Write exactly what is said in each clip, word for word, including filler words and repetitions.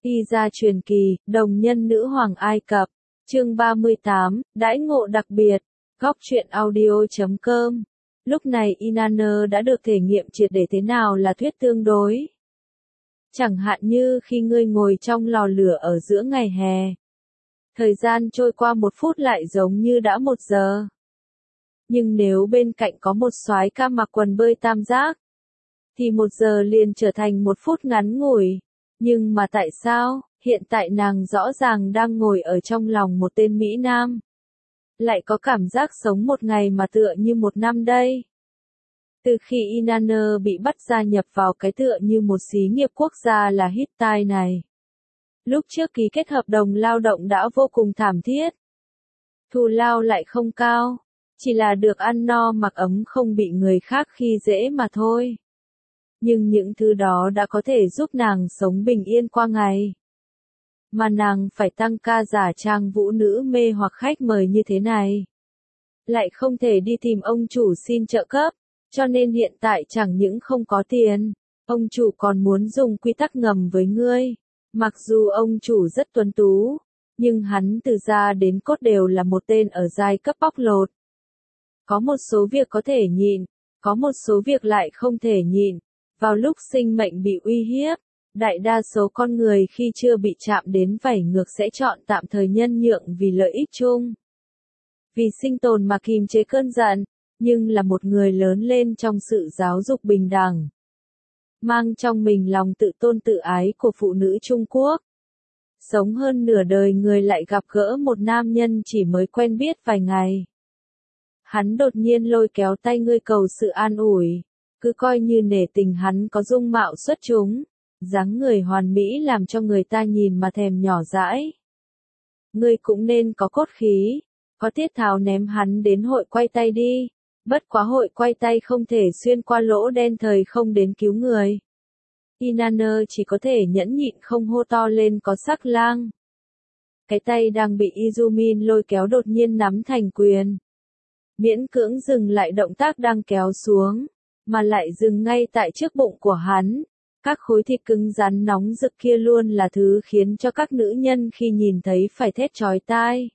Y gia truyền kỳ, đồng nhân nữ hoàng Ai Cập. Chương ba mươi tám, đãi ngộ đặc biệt. Góc truyện audio chấm com. Lúc này Inanna đã được thể nghiệm triệt để thế nào là thuyết tương đối. Chẳng hạn như khi ngươi ngồi trong lò lửa ở giữa ngày hè. Thời gian trôi qua một phút lại giống như đã một giờ. Nhưng nếu bên cạnh có một soái ca mặc quần bơi tam giác, thì một giờ liền trở thành một phút ngắn ngủi. Nhưng mà tại sao, hiện tại nàng rõ ràng đang ngồi ở trong lòng một tên Mỹ Nam. Lại có cảm giác sống một ngày mà tựa như một năm đây. Từ khi Inanna bị bắt gia nhập vào cái tựa như một xí nghiệp quốc gia là Hittite này. Lúc trước ký kết hợp đồng lao động đã vô cùng thảm thiết. Thù lao lại không cao, chỉ là được ăn no mặc ấm không bị người khác khi dễ mà thôi. Nhưng những thứ đó đã có thể giúp nàng sống bình yên qua ngày. Mà nàng phải tăng ca giả trang vũ nữ mê hoặc khách mời như thế này. Lại không thể đi tìm ông chủ xin trợ cấp, cho nên hiện tại chẳng những không có tiền, ông chủ còn muốn dùng quy tắc ngầm với ngươi. Mặc dù ông chủ rất tuấn tú, nhưng hắn từ ra đến cốt đều là một tên ở giai cấp bóc lột. Có một số việc có thể nhịn, có một số việc lại không thể nhịn. Vào lúc sinh mệnh bị uy hiếp, đại đa số con người khi chưa bị chạm đến vảy ngược sẽ chọn tạm thời nhân nhượng vì lợi ích chung. Vì sinh tồn mà kìm chế cơn giận, nhưng là một người lớn lên trong sự giáo dục bình đẳng. Mang trong mình lòng tự tôn tự ái của phụ nữ Trung Quốc. Sống hơn nửa đời người lại gặp gỡ một nam nhân chỉ mới quen biết vài ngày. Hắn đột nhiên lôi kéo tay ngươi cầu sự an ủi. Cứ coi như nể tình hắn có dung mạo xuất chúng, dáng người hoàn mỹ làm cho người ta nhìn mà thèm nhỏ dãi. Ngươi cũng nên có cốt khí, có tiết tháo ném hắn đến hội quay tay đi, bất quá hội quay tay không thể xuyên qua lỗ đen thời không đến cứu người. Inanna chỉ có thể nhẫn nhịn không hô to lên có sắc lang. Cái tay đang bị Izumin lôi kéo đột nhiên nắm thành quyền. Miễn cưỡng dừng lại động tác đang kéo xuống. Mà lại dừng ngay tại trước bụng của hắn. Các khối thịt cứng rắn nóng rực kia luôn là thứ khiến cho các nữ nhân khi nhìn thấy phải thét chói tai.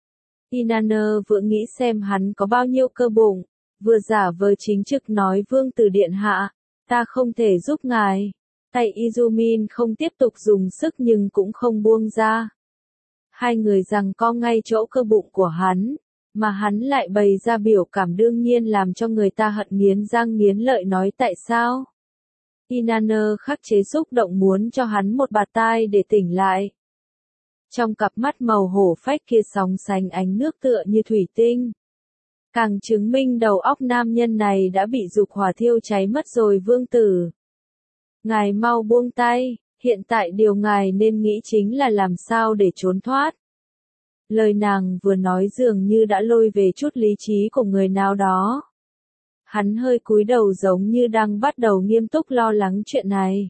Inanna vừa nghĩ xem hắn có bao nhiêu cơ bụng, vừa giả vờ chính trực nói vương tử điện hạ, ta không thể giúp ngài. Tay Izumin không tiếp tục dùng sức nhưng cũng không buông ra. Hai người giằng co ngay chỗ cơ bụng của hắn. Mà hắn lại bày ra biểu cảm đương nhiên làm cho người ta hận nghiến răng nghiến lợi nói tại sao. Inanna khắc chế xúc động muốn cho hắn một bạt tai để tỉnh lại. Trong cặp mắt màu hổ phách kia sóng sánh ánh nước tựa như thủy tinh. Càng chứng minh đầu óc nam nhân này đã bị dục hỏa thiêu cháy mất rồi vương tử. Ngài mau buông tay, hiện tại điều ngài nên nghĩ chính là làm sao để trốn thoát. Lời nàng vừa nói dường như đã lôi về chút lý trí của người nào đó. Hắn hơi cúi đầu giống như đang bắt đầu nghiêm túc lo lắng chuyện này.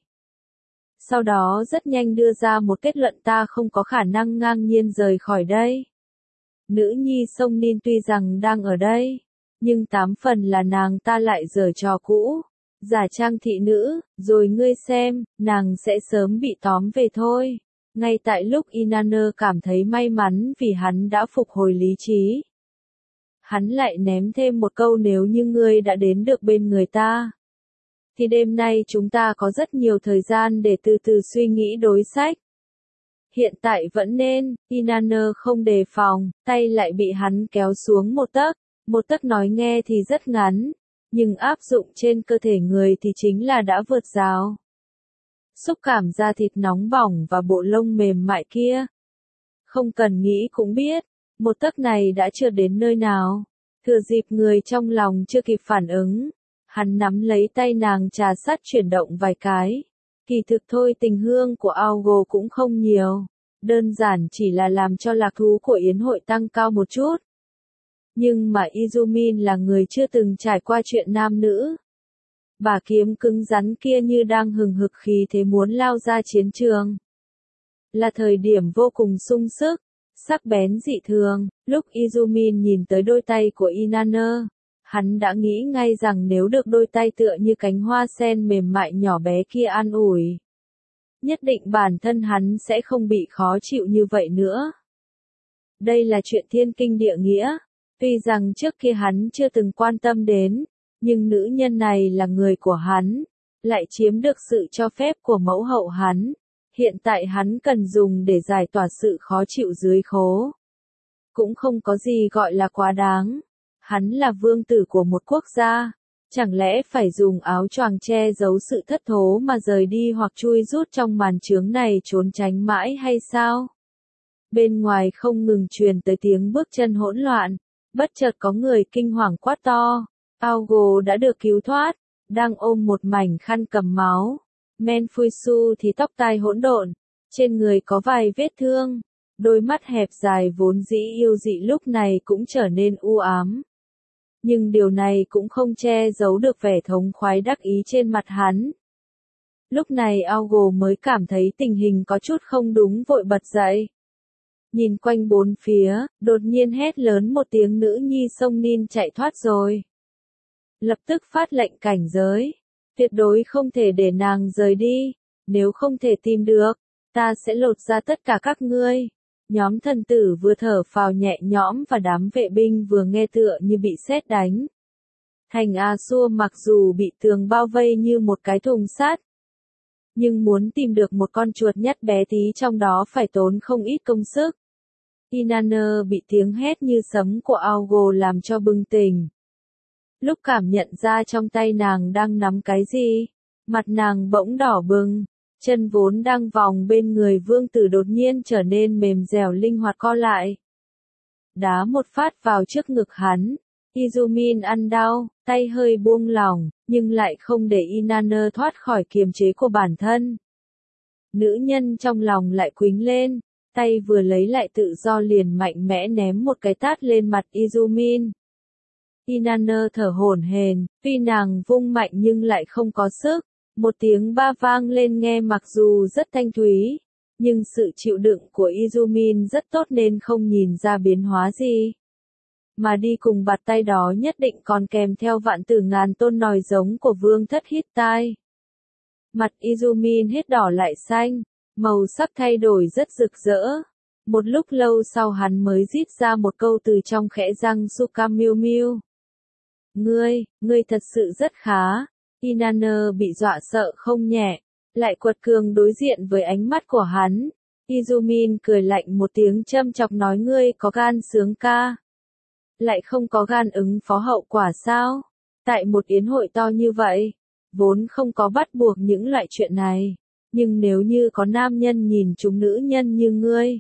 Sau đó rất nhanh đưa ra một kết luận ta không có khả năng ngang nhiên rời khỏi đây. Nữ nhi sông Nin tuy rằng đang ở đây, nhưng tám phần là nàng ta lại giở trò cũ, giả trang thị nữ, rồi ngươi xem, nàng sẽ sớm bị tóm về thôi. Ngay tại lúc Inanna cảm thấy may mắn vì hắn đã phục hồi lý trí. Hắn lại ném thêm một câu nếu như ngươi đã đến được bên người ta. Thì đêm nay chúng ta có rất nhiều thời gian để từ từ suy nghĩ đối sách. Hiện tại vẫn nên, Inanna không đề phòng, tay lại bị hắn kéo xuống một tấc. Một tấc nói nghe thì rất ngắn, nhưng áp dụng trên cơ thể người thì chính là đã vượt rào. Xúc cảm da thịt nóng bỏng và bộ lông mềm mại kia. Không cần nghĩ cũng biết, một tấc này đã chưa đến nơi nào. Thừa dịp người trong lòng chưa kịp phản ứng, hắn nắm lấy tay nàng trà sát chuyển động vài cái. Kỳ thực thôi tình hương của Augo cũng không nhiều, đơn giản chỉ là làm cho lạc thú của yến hội tăng cao một chút. Nhưng mà Izumin là người chưa từng trải qua chuyện nam nữ. Bà kiếm cứng rắn kia như đang hừng hực khí thế muốn lao ra chiến trường. Là thời điểm vô cùng sung sức, sắc bén dị thường, lúc Izumin nhìn tới đôi tay của Inanna, hắn đã nghĩ ngay rằng nếu được đôi tay tựa như cánh hoa sen mềm mại nhỏ bé kia an ủi. nhất định bản thân hắn sẽ không bị khó chịu như vậy nữa. Đây là chuyện thiên kinh địa nghĩa, tuy rằng trước kia hắn chưa từng quan tâm đến, nhưng nữ nhân này là người của hắn, lại chiếm được sự cho phép của mẫu hậu hắn, hiện tại hắn cần dùng để giải tỏa sự khó chịu dưới khố. Cũng không có gì gọi là quá đáng, hắn là vương tử của một quốc gia, chẳng lẽ phải dùng áo choàng che giấu sự thất thố mà rời đi hoặc chui rút trong màn chướng này trốn tránh mãi hay sao? Bên ngoài không ngừng truyền tới tiếng bước chân hỗn loạn, bất chợt có người kinh hoàng quát to, Augo đã được cứu thoát, đang ôm một mảnh khăn cầm máu, Menfuisu thì tóc tai hỗn độn, trên người có vài vết thương, đôi mắt hẹp dài vốn dĩ yêu dị lúc này cũng trở nên u ám. Nhưng điều này cũng không che giấu được vẻ thống khoái đắc ý trên mặt hắn. Lúc này Augo mới cảm thấy tình hình có chút không đúng vội bật dậy. Nhìn quanh bốn phía, đột nhiên hét lớn một tiếng nữ nhi sông Nin chạy thoát rồi. Lập tức phát lệnh cảnh giới, tuyệt đối không thể để nàng rời đi, nếu không thể tìm được, ta sẽ lột ra tất cả các ngươi. Nhóm thần tử vừa thở phào nhẹ nhõm và đám vệ binh vừa nghe tựa như bị sét đánh. Thành A-xua mặc dù bị tường bao vây như một cái thùng sắt, nhưng muốn tìm được một con chuột nhắt bé tí trong đó phải tốn không ít công sức. Inanna bị tiếng hét như sấm của Augo làm cho bừng tỉnh. Lúc cảm nhận ra trong tay nàng đang nắm cái gì, mặt nàng bỗng đỏ bừng, chân vốn đang vòng bên người vương tử đột nhiên trở nên mềm dẻo linh hoạt co lại. Đá một phát vào trước ngực hắn, Izumin ăn đau, tay hơi buông lỏng, nhưng lại không để Inanna thoát khỏi kiềm chế của bản thân. Nữ nhân trong lòng lại quýnh lên, tay vừa lấy lại tự do liền mạnh mẽ ném một cái tát lên mặt Izumin. Inanna thở hổn hển, tuy nàng vung mạnh nhưng lại không có sức. Một tiếng ba vang lên nghe mặc dù rất thanh thúy, nhưng sự chịu đựng của Izumin rất tốt nên không nhìn ra biến hóa gì. Mà đi cùng bạt tay đó nhất định còn kèm theo vạn tử ngàn tôn nòi giống của vương thất Hittite. Mặt Izumin hết đỏ lại xanh, màu sắc thay đổi rất rực rỡ. Một lúc lâu sau hắn mới rít ra một câu từ trong khẽ răng Suka Miu Miu. Ngươi, ngươi thật sự rất khá. Inanna bị dọa sợ không nhẹ, lại quật cường đối diện với ánh mắt của hắn. Izumin cười lạnh một tiếng châm chọc nói ngươi có gan sướng ca, lại không có gan ứng phó hậu quả sao? Tại một yến hội to như vậy, vốn không có bắt buộc những loại chuyện này, nhưng nếu như có nam nhân nhìn chúng nữ nhân như ngươi,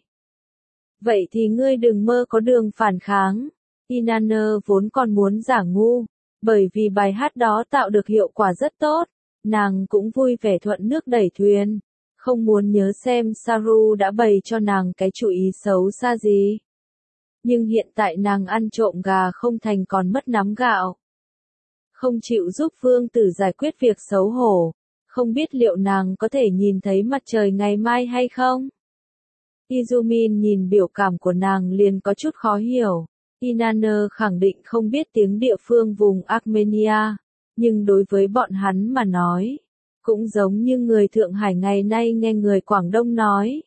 vậy thì ngươi đừng mơ có đường phản kháng. Inanna vốn còn muốn giả ngu, bởi vì bài hát đó tạo được hiệu quả rất tốt, nàng cũng vui vẻ thuận nước đẩy thuyền, không muốn nhớ xem Saru đã bày cho nàng cái chủ ý xấu xa gì. Nhưng hiện tại nàng ăn trộm gà không thành còn mất nắm gạo. Không chịu giúp vương tử giải quyết việc xấu hổ, không biết liệu nàng có thể nhìn thấy mặt trời ngày mai hay không? Izumin nhìn biểu cảm của nàng liền có chút khó hiểu. Inanna khẳng định không biết tiếng địa phương vùng Armenia, nhưng đối với bọn hắn mà nói, cũng giống như người Thượng Hải ngày nay nghe người Quảng Đông nói.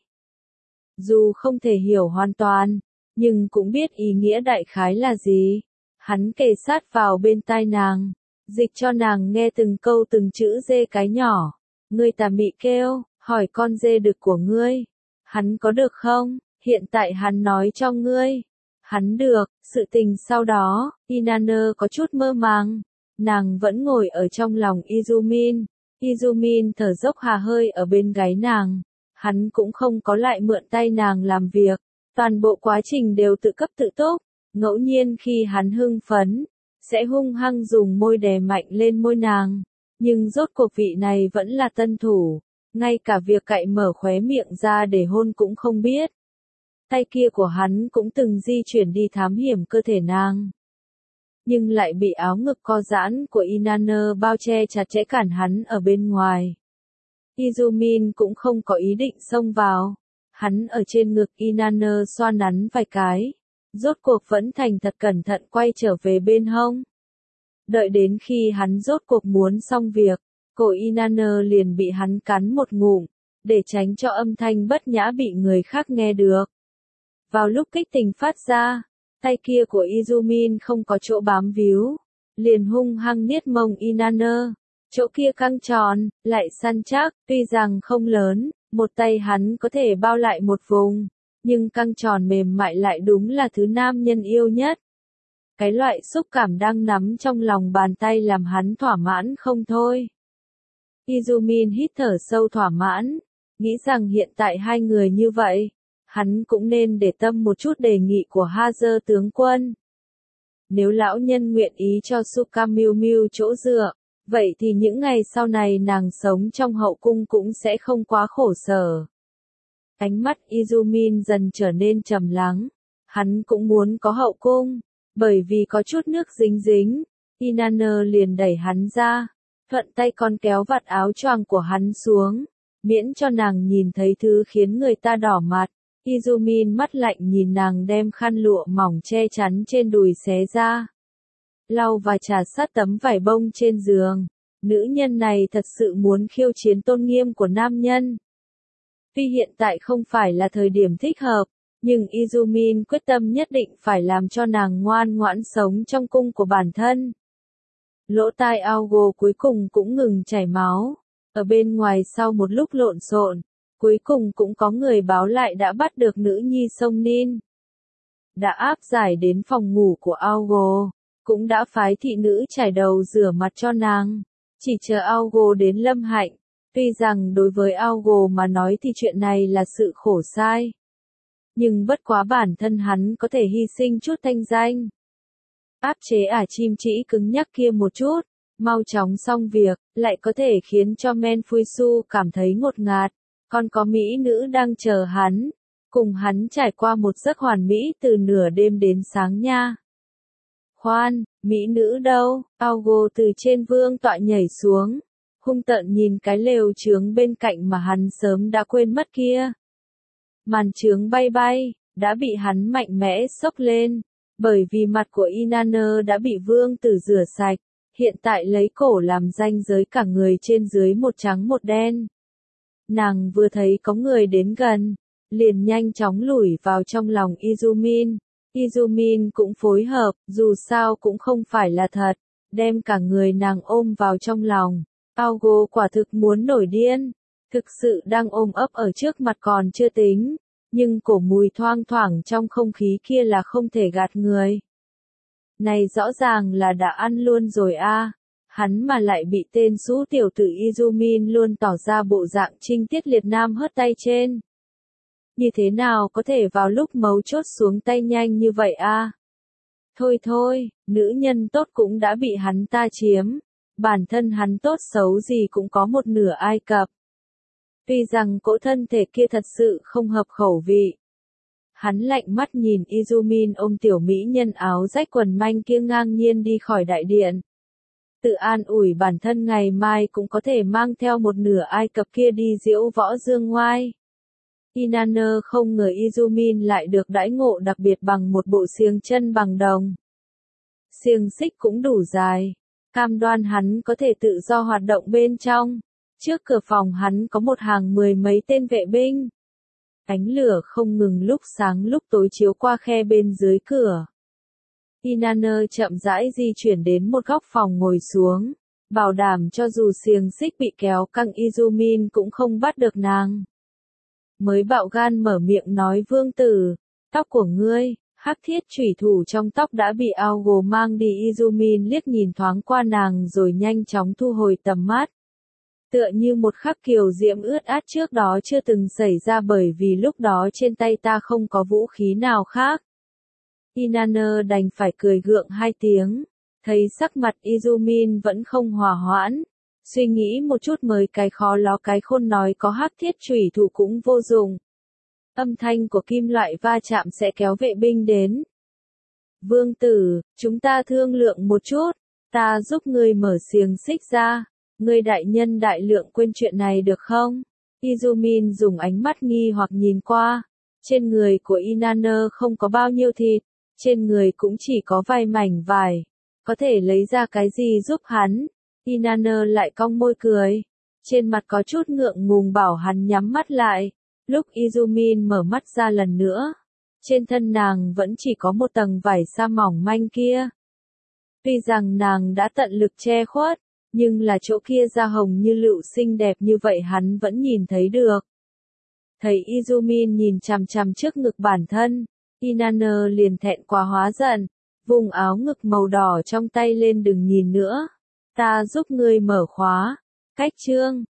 Dù không thể hiểu hoàn toàn, nhưng cũng biết ý nghĩa đại khái là gì. Hắn kề sát vào bên tai nàng, dịch cho nàng nghe từng câu từng chữ dê cái nhỏ. Ngươi tà mị kêu, hỏi con dê đực của ngươi, hắn có được không? Hiện tại hắn nói cho ngươi. Hắn được, sự tình sau đó, Inanna có chút mơ màng. Nàng vẫn ngồi ở trong lòng Izumin. Izumin thở dốc hà hơi ở bên gáy nàng. Hắn cũng không có lại mượn tay nàng làm việc. Toàn bộ quá trình đều tự cấp tự túc. Ngẫu nhiên khi hắn hưng phấn, sẽ hung hăng dùng môi đè mạnh lên môi nàng. Nhưng rốt cuộc vị này vẫn là tân thủ. Ngay cả việc cạy mở khóe miệng ra để hôn cũng không biết. Tay kia của hắn cũng từng di chuyển đi thám hiểm cơ thể nàng. Nhưng lại bị áo ngực co giãn của Inanna bao che chặt chẽ cản hắn ở bên ngoài. Izumin cũng không có ý định xông vào. Hắn ở trên ngực Inanna xoa nắn vài cái. Rốt cuộc vẫn thành thật cẩn thận quay trở về bên hông. Đợi đến khi hắn rốt cuộc muốn xong việc, cổ Inanna liền bị hắn cắn một ngụm. để tránh cho âm thanh bất nhã bị người khác nghe được. Vào lúc kích tình phát ra, tay kia của Izumin không có chỗ bám víu, liền hung hăng niết mông Inanna. Chỗ kia căng tròn, lại săn chắc, tuy rằng không lớn, một tay hắn có thể bao lại một vùng, nhưng căng tròn mềm mại lại đúng là thứ nam nhân yêu nhất. Cái loại xúc cảm đang nắm trong lòng bàn tay làm hắn thỏa mãn không thôi. Izumin hít thở sâu thỏa mãn, nghĩ rằng hiện tại hai người như vậy, hắn cũng nên để tâm một chút đề nghị của Hazer tướng quân. Nếu lão nhân nguyện ý cho Suka Miu Miu chỗ dựa, vậy thì những ngày sau này nàng sống trong hậu cung cũng sẽ không quá khổ sở. Ánh mắt Izumin dần trở nên trầm lắng, hắn cũng muốn có hậu cung, bởi vì có chút nước dính dính, Inanna liền đẩy hắn ra, thuận tay con kéo vạt áo choàng của hắn xuống, miễn cho nàng nhìn thấy thứ khiến người ta đỏ mặt. Izumin mắt lạnh nhìn nàng đem khăn lụa mỏng che chắn trên đùi xé ra, lau và chà sát tấm vải bông trên giường. Nữ nhân này thật sự muốn khiêu chiến tôn nghiêm của nam nhân. Tuy hiện tại không phải là thời điểm thích hợp, nhưng Izumin quyết tâm nhất định phải làm cho nàng ngoan ngoãn sống trong cung của bản thân. Lỗ tai Aogo cuối cùng cũng ngừng chảy máu. Ở bên ngoài sau một lúc lộn xộn, cuối cùng cũng có người báo lại đã bắt được nữ nhi Song Nin. Đã áp giải đến phòng ngủ của Aogo, cũng đã phái thị nữ chải đầu rửa mặt cho nàng. Chỉ chờ Aogo đến lâm hạnh. Tuy rằng đối với Aogo mà nói thì chuyện này là sự khổ sai. Nhưng bất quá bản thân hắn có thể hy sinh chút thanh danh. Áp chế ả chim chỉ cứng nhắc kia một chút, mau chóng xong việc, lại có thể khiến cho Menfuisu cảm thấy ngột ngạt. Còn có mỹ nữ đang chờ hắn, cùng hắn trải qua một giấc hoàn mỹ từ nửa đêm đến sáng nha. Khoan, mỹ nữ đâu? Aogo từ trên vương tọa nhảy xuống, hung tợn nhìn cái lều chướng bên cạnh mà hắn sớm đã quên mất kia. Màn chướng bay bay, đã bị hắn mạnh mẽ xốc lên, bởi vì mặt của Inanna đã bị vương tử rửa sạch, hiện tại lấy cổ làm ranh giới cả người trên dưới một trắng một đen. Nàng vừa thấy có người đến gần, liền nhanh chóng lủi vào trong lòng Izumin. Izumin cũng phối hợp, dù sao cũng không phải là thật, đem cả người nàng ôm vào trong lòng. Aogo quả thực muốn nổi điên, thực sự đang ôm ấp ở trước mặt còn chưa tính, nhưng cổ mùi thoang thoảng trong không khí kia là không thể gạt người. Này rõ ràng là đã ăn luôn rồi a. À. Hắn mà lại bị tên xú tiểu tử Izumin luôn tỏ ra bộ dạng trinh tiết liệt nam hất tay trên. Như thế nào có thể vào lúc mấu chốt xuống tay nhanh như vậy a? À? Thôi thôi, nữ nhân tốt cũng đã bị hắn ta chiếm. Bản thân hắn tốt xấu gì cũng có một nửa Ai Cập. Tuy rằng cỗ thân thể kia thật sự không hợp khẩu vị. Hắn lạnh mắt nhìn Izumin ôm tiểu mỹ nhân áo rách quần manh kia ngang nhiên đi khỏi đại điện. Tự an ủi bản thân ngày mai cũng có thể mang theo một nửa Ai Cập kia đi diễu võ dương ngoai. Inanna không ngờ Izumin lại được đãi ngộ đặc biệt bằng một bộ xiềng chân bằng đồng. Xiềng xích cũng đủ dài, cam đoan hắn có thể tự do hoạt động bên trong. Trước cửa phòng hắn có một hàng mười mấy tên vệ binh. Ánh lửa không ngừng lúc sáng lúc tối chiếu qua khe bên dưới cửa. Inanna chậm rãi di chuyển đến một góc phòng ngồi xuống, bảo đảm cho dù xiềng xích bị kéo căng Izumin cũng không bắt được nàng. Mới bạo gan mở miệng nói vương tử, tóc của ngươi, hắc thiết chủy thủ trong tóc đã bị Aogo mang đi. Izumin liếc nhìn thoáng qua nàng rồi nhanh chóng thu hồi tầm mắt. Tựa như một khắc kiều diễm ướt át trước đó chưa từng xảy ra bởi vì lúc đó trên tay ta không có vũ khí nào khác. Inanna đành phải cười gượng hai tiếng, thấy sắc mặt Izumin vẫn không hòa hoãn. Suy nghĩ một chút mới cái khó ló cái khôn nói có hắc thiết chủy thủ cũng vô dụng. Âm thanh của kim loại va chạm sẽ kéo vệ binh đến. Vương tử, chúng ta thương lượng một chút, ta giúp ngươi mở xiềng xích ra, ngươi đại nhân đại lượng quên chuyện này được không? Izumin dùng ánh mắt nghi hoặc nhìn qua, trên người của Inanna không có bao nhiêu thịt, trên người cũng chỉ có vài mảnh vải, có thể lấy ra cái gì giúp hắn? Inanna lại cong môi cười, trên mặt có chút ngượng ngùng bảo hắn nhắm mắt lại. Lúc Izumin mở mắt ra lần nữa, trên thân nàng vẫn chỉ có một tầng vải sa mỏng manh kia. Tuy rằng nàng đã tận lực che khuất, nhưng là chỗ kia da hồng như lựu xinh đẹp như vậy hắn vẫn nhìn thấy được. Thấy Izumin nhìn chằm chằm trước ngực bản thân, Inanna liền thẹn quá hóa giận, vùng áo ngực màu đỏ trong tay lên đừng nhìn nữa. Ta giúp ngươi mở khóa. Cách chương